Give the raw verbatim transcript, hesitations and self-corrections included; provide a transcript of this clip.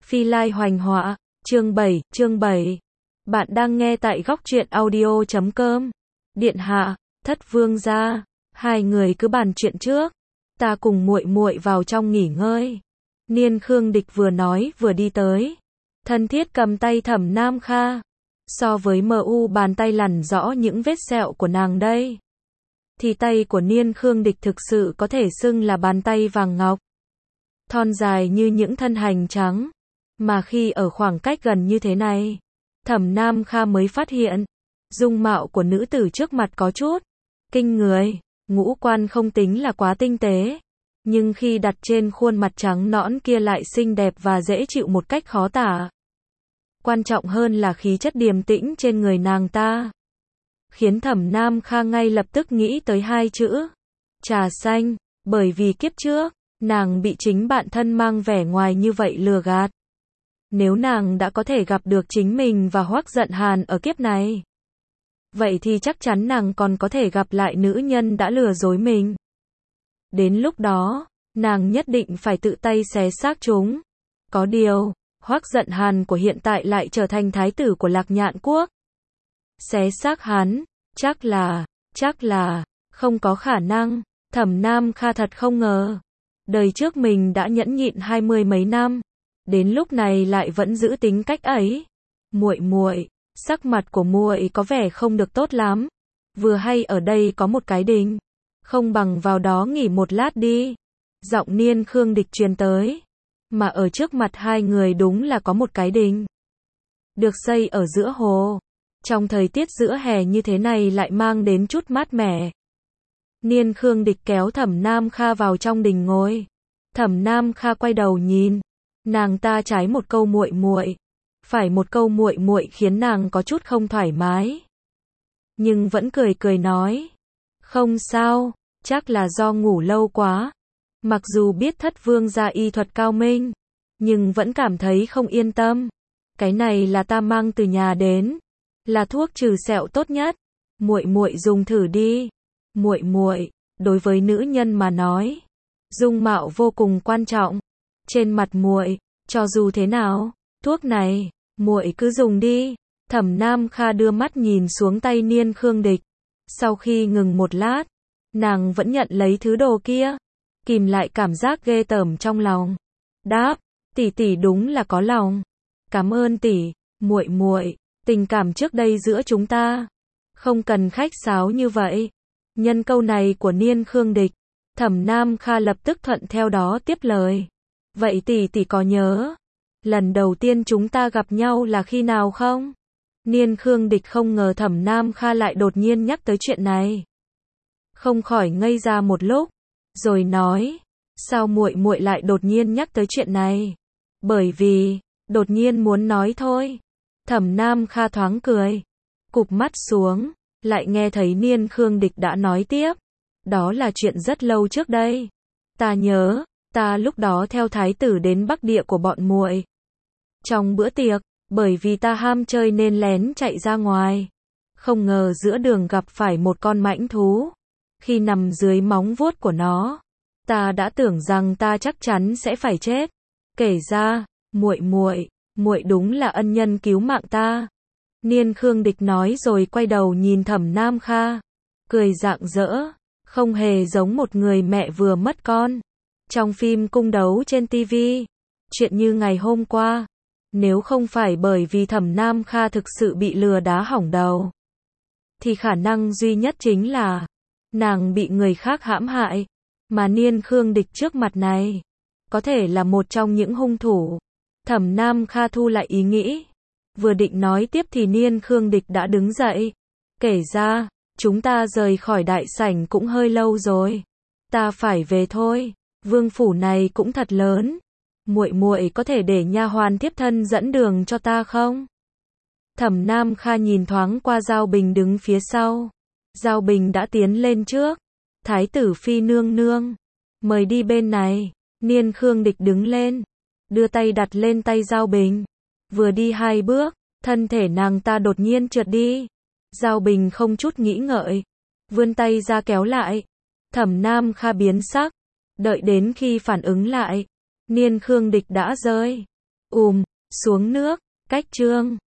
Phi Lai Hoành Họa, chương bảy, chương bảy. Bạn đang nghe tại góc truyện audio chấm com. Điện hạ, Thất vương gia, hai người cứ bàn chuyện trước, ta cùng muội muội vào trong nghỉ ngơi. Niên Khương Địch vừa nói vừa đi tới, thân thiết cầm tay Thẩm Nam Kha. So với mờ u bàn tay lằn rõ những vết sẹo của nàng đây, thì tay của Niên Khương Địch thực sự có thể xưng là bàn tay vàng ngọc, thon dài như những thân hành trắng. Mà khi ở khoảng cách gần như thế này, Thẩm Nam Kha mới phát hiện, dung mạo của nữ tử trước mặt có chút kinh người. Ngũ quan không tính là quá tinh tế, nhưng khi đặt trên khuôn mặt trắng nõn kia lại xinh đẹp và dễ chịu một cách khó tả. Quan trọng hơn là khí chất điềm tĩnh trên người nàng ta, khiến Thẩm Nam Kha ngay lập tức nghĩ tới hai chữ trà xanh. Bởi vì kiếp trước, nàng bị chính bạn thân mang vẻ ngoài như vậy lừa gạt. Nếu nàng đã có thể gặp được chính mình và Hoắc Giận Hàn ở kiếp này, vậy thì chắc chắn nàng còn có thể gặp lại nữ nhân đã lừa dối mình. Đến lúc đó, nàng nhất định phải tự tay xé xác chúng. Có điều, Hoắc Giận Hàn của hiện tại lại trở thành thái tử của Lạc Nhạn Quốc. Xé xác hắn, chắc là, chắc là, không có khả năng. Thẩm Nam Kha thật không ngờ, đời trước mình đã nhẫn nhịn hai mươi mấy năm, đến lúc này lại vẫn giữ tính cách ấy. Muội muội, sắc mặt của muội có vẻ không được tốt lắm. Vừa hay ở đây có một cái đình, không bằng vào đó nghỉ một lát đi. Giọng Niên Khương Địch truyền tới, mà ở trước mặt hai người đúng là có một cái đình, được xây ở giữa hồ. Trong thời tiết giữa hè như thế này lại mang đến chút mát mẻ. Niên Khương Địch kéo Thẩm Nam Kha vào trong đình ngồi. Thẩm Nam Kha quay đầu nhìn, nàng ta trái một câu muội muội, phải một câu muội muội khiến nàng có chút không thoải mái. Nhưng vẫn cười cười nói, không sao, chắc là do ngủ lâu quá. Mặc dù biết Thất vương gia y thuật cao minh, nhưng vẫn cảm thấy không yên tâm. Cái này là ta mang từ nhà đến, là thuốc trừ sẹo tốt nhất, muội muội dùng thử đi. Muội muội, đối với nữ nhân mà nói, dung mạo vô cùng quan trọng. Trên mặt muội, cho dù thế nào, thuốc này, muội cứ dùng đi. Thẩm Nam Kha đưa mắt nhìn xuống tay Niên Khương Địch. Sau khi ngừng một lát, nàng vẫn nhận lấy thứ đồ kia, kìm lại cảm giác ghê tởm trong lòng. Đáp, tỷ tỷ đúng là có lòng. Cảm ơn tỷ. Muội muội, tình cảm trước đây giữa chúng ta, không cần khách sáo như vậy. Nhân câu này của Niên Khương Địch, Thẩm Nam Kha lập tức thuận theo đó tiếp lời. Vậy tỷ tỷ có nhớ, lần đầu tiên chúng ta gặp nhau là khi nào không? Niên Khương Địch không ngờ Thẩm Nam Kha lại đột nhiên nhắc tới chuyện này, không khỏi ngây ra một lúc, rồi nói, sao muội muội lại đột nhiên nhắc tới chuyện này? Bởi vì, đột nhiên muốn nói thôi. Thẩm Nam Kha thoáng cười, cụp mắt xuống, lại nghe thấy Niên Khương Địch đã nói tiếp, đó là chuyện rất lâu trước đây. Ta nhớ, ta lúc đó theo thái tử đến Bắc Địa của bọn muội. Trong bữa tiệc, bởi vì ta ham chơi nên lén chạy ra ngoài, không ngờ giữa đường gặp phải một con mãnh thú. Khi nằm dưới móng vuốt của nó, ta đã tưởng rằng ta chắc chắn sẽ phải chết. Kể ra, muội muội, muội đúng là ân nhân cứu mạng ta. Niên Khương Địch nói rồi quay đầu nhìn Thẩm Nam Kha, cười rạng rỡ, không hề giống một người mẹ vừa mất con trong phim cung đấu trên ti vi. Chuyện như ngày hôm qua, nếu không phải bởi vì Thẩm Nam Kha thực sự bị lừa đá hỏng đầu, thì khả năng duy nhất chính là nàng bị người khác hãm hại, mà Niên Khương Địch trước mặt này có thể là một trong những hung thủ. Thẩm Nam Kha thu lại ý nghĩ, vừa định nói tiếp thì Niên Khương Địch đã đứng dậy. Kể ra, chúng ta rời khỏi đại sảnh cũng hơi lâu rồi, ta phải về thôi. Vương phủ này cũng thật lớn, muội muội có thể để nha hoàn tiếp thân dẫn đường cho ta không? Thẩm Nam Kha nhìn thoáng qua Giao Bình đứng phía sau. Giao Bình đã tiến lên trước. Thái tử phi nương nương, mời đi bên này. Niên Khương Địch đứng lên, đưa tay đặt lên tay Giao Bình. Vừa đi hai bước, thân thể nàng ta đột nhiên trượt đi. Giao Bình không chút nghĩ ngợi, vươn tay ra kéo lại. Thẩm Nam Kha biến sắc, đợi đến khi phản ứng lại, Niên Khương Địch đã rơi Ùm, xuống nước, cách chương.